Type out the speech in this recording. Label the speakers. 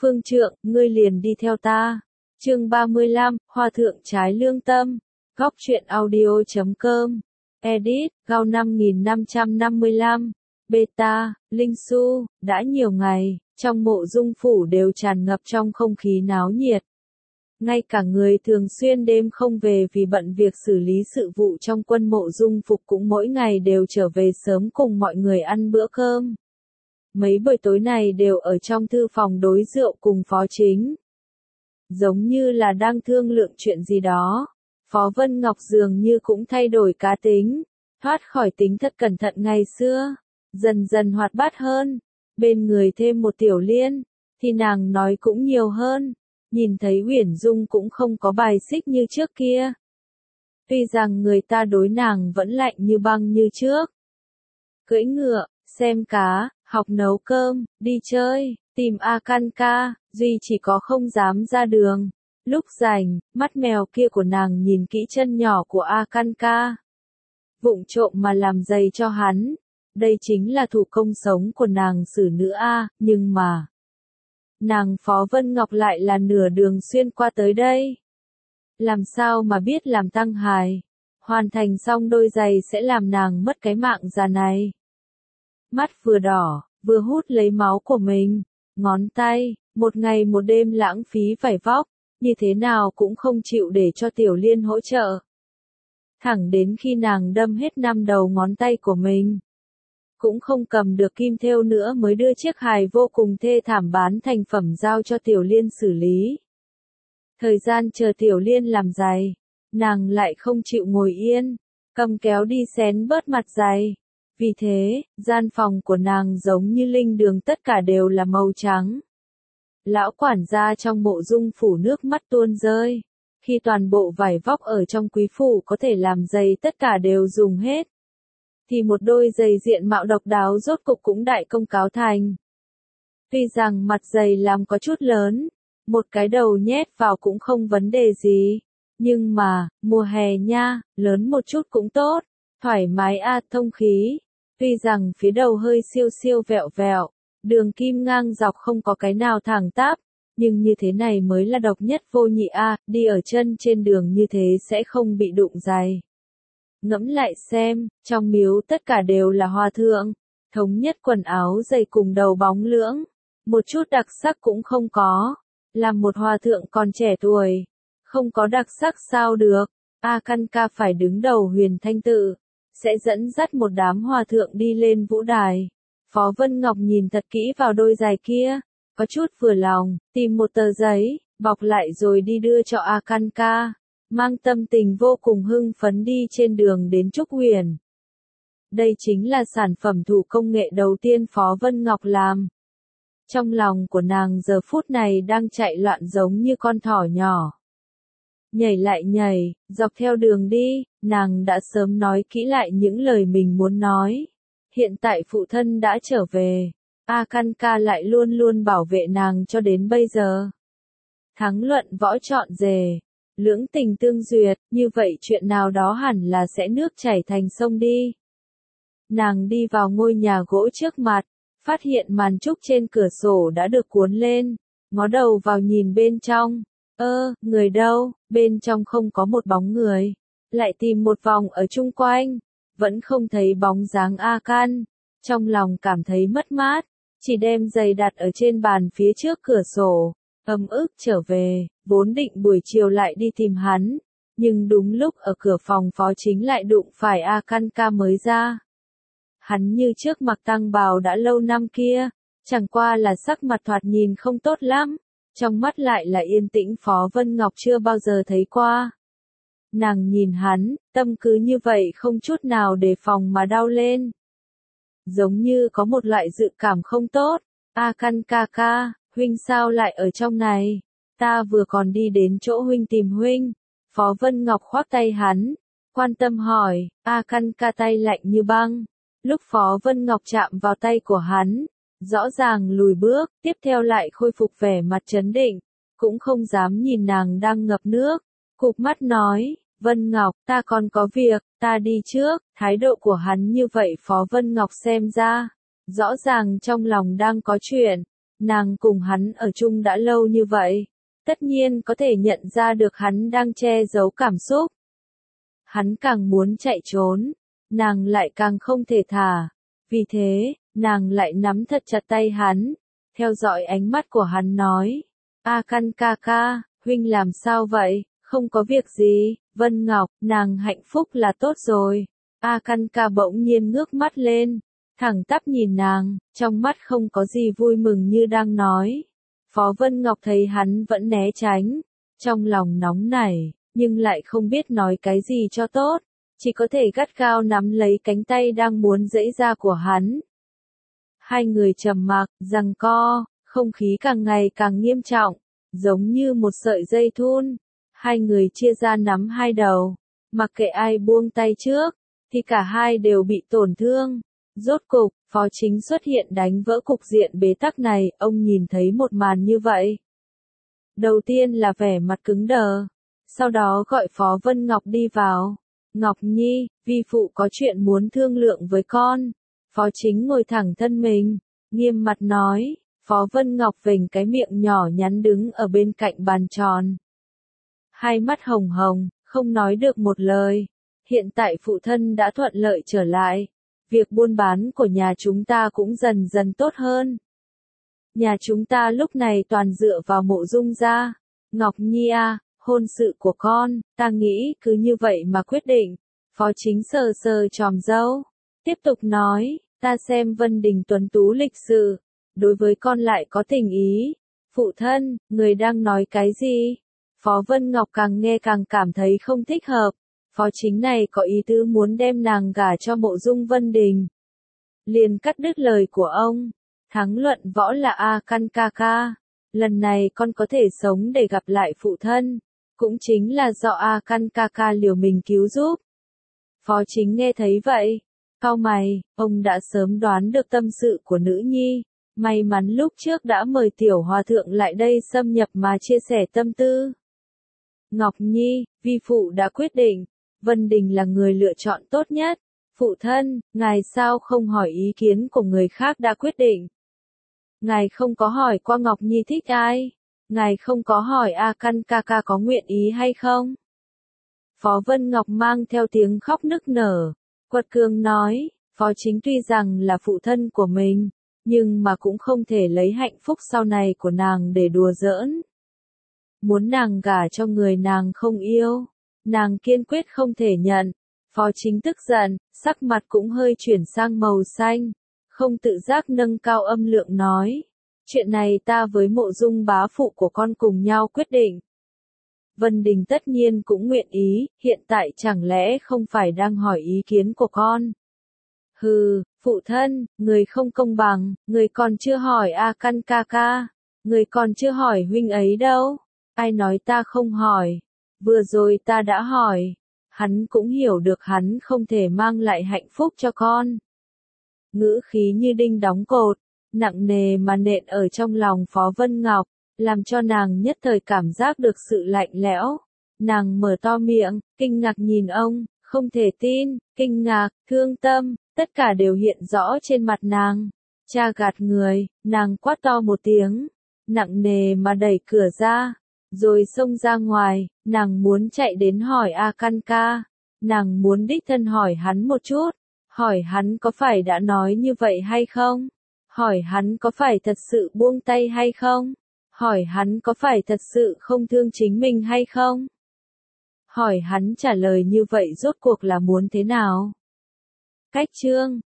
Speaker 1: Phương trượng, ngươi liền đi theo ta. Chương 35, Hòa thượng trái lương tâm. Góc truyện audio.com. Edit, Gao 5555. Beta, Linh Su, đã nhiều ngày, trong mộ dung phủ đều tràn ngập trong không khí náo nhiệt. Ngay cả người thường xuyên đêm không về vì bận việc xử lý sự vụ trong quân mộ dung phục cũng mỗi ngày đều trở về sớm cùng mọi người ăn bữa cơm. Mấy buổi tối này đều ở trong thư phòng đối rượu cùng Phó Chính. Giống như là đang thương lượng chuyện gì đó, Phó Vân Ngọc dường như cũng thay đổi cá tính, thoát khỏi tính thật cẩn thận ngày xưa, dần dần hoạt bát hơn, bên người thêm một Tiểu Liên, thì nàng nói cũng nhiều hơn, nhìn thấy Uyển Dung cũng không có bài xích như trước kia. Tuy rằng người ta đối nàng vẫn lạnh như băng như trước. Cưỡi ngựa, xem cá, học nấu cơm, đi chơi, tìm A Can Ca, duy chỉ có không dám ra đường. Lúc rảnh, mắt mèo kia của nàng nhìn kỹ chân nhỏ của A Can Ca. Vụng trộm mà làm giày cho hắn. Đây chính là thủ công sống của nàng xử nữ A, nhưng mà nàng Phó Vân Ngọc lại là nửa đường xuyên qua tới đây. Làm sao mà biết làm tăng hài. Hoàn thành xong đôi giày sẽ làm nàng mất cái mạng già này. Mắt vừa đỏ, vừa hút lấy máu của mình. Ngón tay, một ngày một đêm lãng phí vải vóc, như thế nào cũng không chịu để cho Tiểu Liên hỗ trợ. Thẳng đến khi nàng đâm hết 5 đầu ngón tay của mình, cũng không cầm được kim thêu nữa mới đưa chiếc hài vô cùng thê thảm bán thành phẩm giao cho Tiểu Liên xử lý. Thời gian chờ Tiểu Liên làm giày, nàng lại không chịu ngồi yên, cầm kéo đi xén bớt mặt giày. Vì thế, gian phòng của nàng giống như linh đường tất cả đều là màu trắng. Lão quản gia trong mộ dung phủ nước mắt tuôn rơi. Khi toàn bộ vải vóc ở trong quý phủ có thể làm giày tất cả đều dùng hết, thì một đôi giày diện mạo độc đáo rốt cục cũng đại công cáo thành. Tuy rằng mặt giày làm có chút lớn, một cái đầu nhét vào cũng không vấn đề gì, nhưng mà, mùa hè nha, lớn một chút cũng tốt, thoải mái thông khí. Tuy rằng phía đầu hơi siêu siêu vẹo vẹo, đường kim ngang dọc không có cái nào thẳng tắp, nhưng như thế này mới là độc nhất vô nhị đi ở chân trên đường như thế sẽ không bị đụng giày. Ngẫm lại xem, trong miếu tất cả đều là hòa thượng, thống nhất quần áo giày cùng đầu bóng lưỡng, một chút đặc sắc cũng không có, làm một hòa thượng còn trẻ tuổi, không có đặc sắc sao được. A Can Ca phải đứng đầu Huyền Thanh Tự, sẽ dẫn dắt một đám hòa thượng đi lên vũ đài. Phó Vân Ngọc nhìn thật kỹ vào đôi giày kia, có chút vừa lòng, tìm một tờ giấy, bọc lại rồi đi đưa cho A Can Ca, mang tâm tình vô cùng hưng phấn đi trên đường đến Trúc Huyền. Đây chính là sản phẩm thủ công nghệ đầu tiên Phó Vân Ngọc làm. Trong lòng của nàng giờ phút này đang chạy loạn giống như con thỏ nhỏ. Nhảy lại nhảy, dọc theo đường đi, nàng đã sớm nói kỹ lại những lời mình muốn nói. Hiện tại phụ thân đã trở về, A Can Ca lại luôn luôn bảo vệ nàng cho đến bây giờ. Thắng luận võ trọn rề, lưỡng tình tương duyệt, như vậy chuyện nào đó hẳn là sẽ nước chảy thành sông đi. Nàng đi vào ngôi nhà gỗ trước mặt, phát hiện màn trúc trên cửa sổ đã được cuốn lên, ngó đầu vào nhìn bên trong. Người đâu? Bên trong không có một bóng người. Lại tìm một vòng ở chung quanh, vẫn không thấy bóng dáng A Can. Trong lòng cảm thấy mất mát, chỉ đem giày đặt ở trên bàn phía trước cửa sổ, ấm ức trở về, vốn định buổi chiều lại đi tìm hắn, nhưng đúng lúc ở cửa phòng Phó Chính lại đụng phải A Can Ca mới ra. Hắn như trước mặc tăng bào đã lâu năm kia, chẳng qua là sắc mặt thoạt nhìn không tốt lắm, trong mắt lại là yên tĩnh Phó Vân Ngọc chưa bao giờ thấy qua. Nàng nhìn hắn, tâm cứ như vậy không chút nào đề phòng mà đau lên. Giống như có một loại dự cảm không tốt. A Can Ca, huynh sao lại ở trong này? Ta vừa còn đi đến chỗ huynh tìm huynh. Phó Vân Ngọc khoác tay hắn, quan tâm hỏi. A Can Ca tay lạnh như băng. Lúc Phó Vân Ngọc chạm vào tay của hắn, rõ ràng lùi bước, tiếp theo lại khôi phục vẻ mặt trấn định, cũng không dám nhìn nàng đang ngập nước, cụp mắt nói, Vân Ngọc, ta còn có việc, ta đi trước. Thái độ của hắn như vậy Phó Vân Ngọc xem ra, rõ ràng trong lòng đang có chuyện, nàng cùng hắn ở chung đã lâu như vậy, tất nhiên có thể nhận ra được hắn đang che giấu cảm xúc. Hắn càng muốn chạy trốn, nàng lại càng không thể thả. Vì thế, nàng lại nắm thật chặt tay hắn, theo dõi ánh mắt của hắn nói, A Căn ca ca, huynh làm sao vậy, không có việc gì, Vân Ngọc, nàng hạnh phúc là tốt rồi. A Căn ca bỗng nhiên ngước mắt lên, thẳng tắp nhìn nàng, trong mắt không có gì vui mừng như đang nói. Phó Vân Ngọc thấy hắn vẫn né tránh, trong lòng nóng nảy, nhưng lại không biết nói cái gì cho tốt, chỉ có thể gắt gao nắm lấy cánh tay đang muốn giãy ra của hắn. Hai người trầm mặc, giằng co, không khí càng ngày càng nghiêm trọng, giống như một sợi dây thun. Hai người chia ra nắm hai đầu, mặc kệ ai buông tay trước, thì cả hai đều bị tổn thương. Rốt cục, Phó Chính xuất hiện đánh vỡ cục diện bế tắc này, ông nhìn thấy một màn như vậy. Đầu tiên là vẻ mặt cứng đờ, sau đó gọi Phó Vân Ngọc đi vào. Ngọc Nhi, vi phụ có chuyện muốn thương lượng với con. Phó Chính ngồi thẳng thân mình, nghiêm mặt nói. Phó Vân Ngọc vểnh cái miệng nhỏ nhắn đứng ở bên cạnh bàn tròn. Hai mắt hồng hồng, không nói được một lời. Hiện tại phụ thân đã thuận lợi trở lại. Việc buôn bán của nhà chúng ta cũng dần dần tốt hơn. Nhà chúng ta lúc này toàn dựa vào Mộ Dung gia. Ngọc Nhi à, hôn sự của con, ta nghĩ cứ như vậy mà quyết định. Phó Chính sờ sờ chòm râu, tiếp tục nói, ta xem Vân Đình tuấn tú lịch sự, đối với con lại có tình ý. Phụ thân, người đang nói cái gì? Phó Vân Ngọc càng nghe càng cảm thấy không thích hợp. Phó Chính này có ý tứ muốn đem nàng gả cho Mộ Dung Vân Đình. Liền cắt đứt lời của ông. Thắng luận võ là A Căn ca ca. Lần này con có thể sống để gặp lại phụ thân. Cũng chính là do A Căn ca ca liều mình cứu giúp. Phó Chính nghe thấy vậy. Cau mày, ông đã sớm đoán được tâm sự của nữ nhi. May mắn lúc trước đã mời tiểu hòa thượng lại đây xâm nhập mà chia sẻ tâm tư. Ngọc Nhi, vi phụ đã quyết định. Vân Đình là người lựa chọn tốt nhất. Phụ thân, ngài sao không hỏi ý kiến của người khác đã quyết định? Ngài không có hỏi qua Ngọc Nhi thích ai? Ngài không có hỏi A Căn ca ca có nguyện ý hay không? Phó Vân Ngọc mang theo tiếng khóc nức nở, quật cường nói, Phó Chính tuy rằng là phụ thân của mình, nhưng mà cũng không thể lấy hạnh phúc sau này của nàng để đùa giỡn. Muốn nàng gả cho người nàng không yêu, nàng kiên quyết không thể nhận. Phó Chính tức giận, sắc mặt cũng hơi chuyển sang màu xanh, không tự giác nâng cao âm lượng nói, chuyện này ta với Mộ Dung bá phụ của con cùng nhau quyết định. Vân Đình tất nhiên cũng nguyện ý, hiện tại chẳng lẽ không phải đang hỏi ý kiến của con? Hừ, phụ thân, người không công bằng, người còn chưa hỏi A Căn ca ca, người còn chưa hỏi huynh ấy đâu. Ai nói ta không hỏi? Vừa rồi ta đã hỏi. Hắn cũng hiểu được hắn không thể mang lại hạnh phúc cho con. Ngữ khí như đinh đóng cột, nặng nề mà nện ở trong lòng Phó Vân Ngọc, làm cho nàng nhất thời cảm giác được sự lạnh lẽo. Nàng mở to miệng, kinh ngạc nhìn ông, không thể tin, kinh ngạc, thương tâm, tất cả đều hiện rõ trên mặt nàng. Cha gạt người, nàng quát to một tiếng, nặng nề mà đẩy cửa ra, rồi xông ra ngoài. Nàng muốn chạy đến hỏi A Căn ca, nàng muốn đích thân hỏi hắn một chút, hỏi hắn có phải đã nói như vậy hay không, hỏi hắn có phải thật sự buông tay hay không, hỏi hắn có phải thật sự không thương chính mình hay không, hỏi hắn trả lời như vậy rốt cuộc là muốn thế nào. Cách chương